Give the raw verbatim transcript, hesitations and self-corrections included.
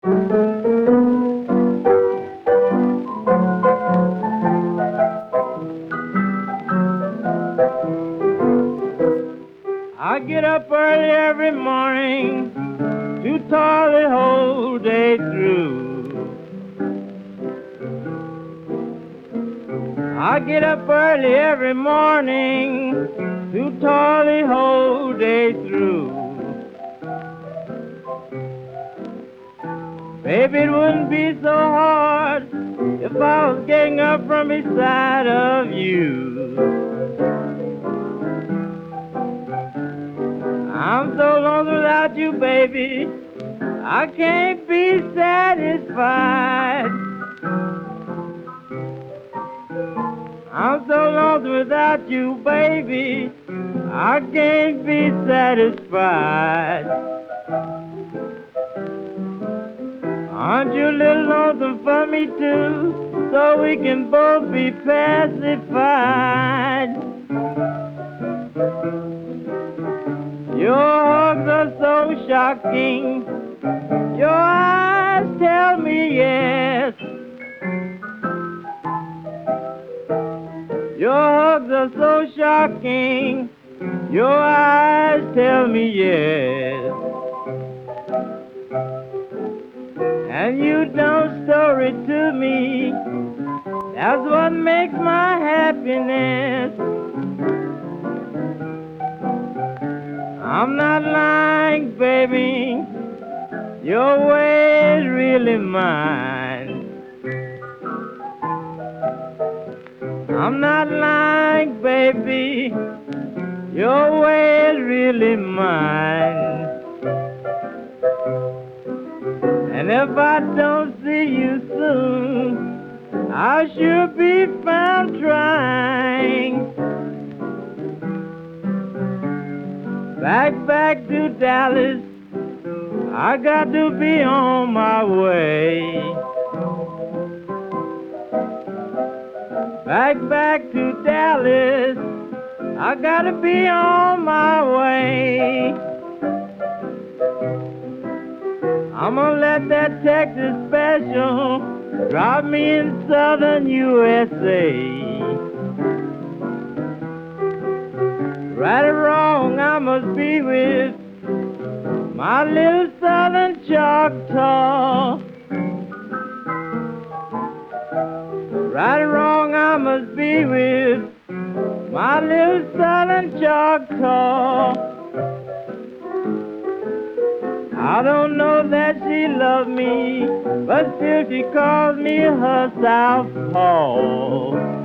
I get up early every morning to toil the whole day through. I get up early every morning to toil the whole day through. Baby, it wouldn't be so hard if I was getting up from beside of you. I'm so lost without you, baby, I can't be satisfied. I'm so lost without you, baby, I can't be satisfied. Aren't you a little lonesome for me too, so we can both be pacified? Your hugs are so shocking, your eyes tell me yes. Your hugs are so shocking, your eyes tell me yes. And you don't story to me, that's what makes my happiness. I'm not lying, baby, your way is really mine. I'm not lying, baby, your way is really mine. And if I don't see you soon, I should be found trying. Back, back to Dallas, I got to be on my way. Back, back to Dallas, I gotta be on my way. I'm gonna let that Texas special drop me in southern U S A. Right or wrong, I must be with my little southern Choctaw. Right or wrong, I must be with my little southern Choctaw. I don't know that she loved me, but still she calls me her southpaw.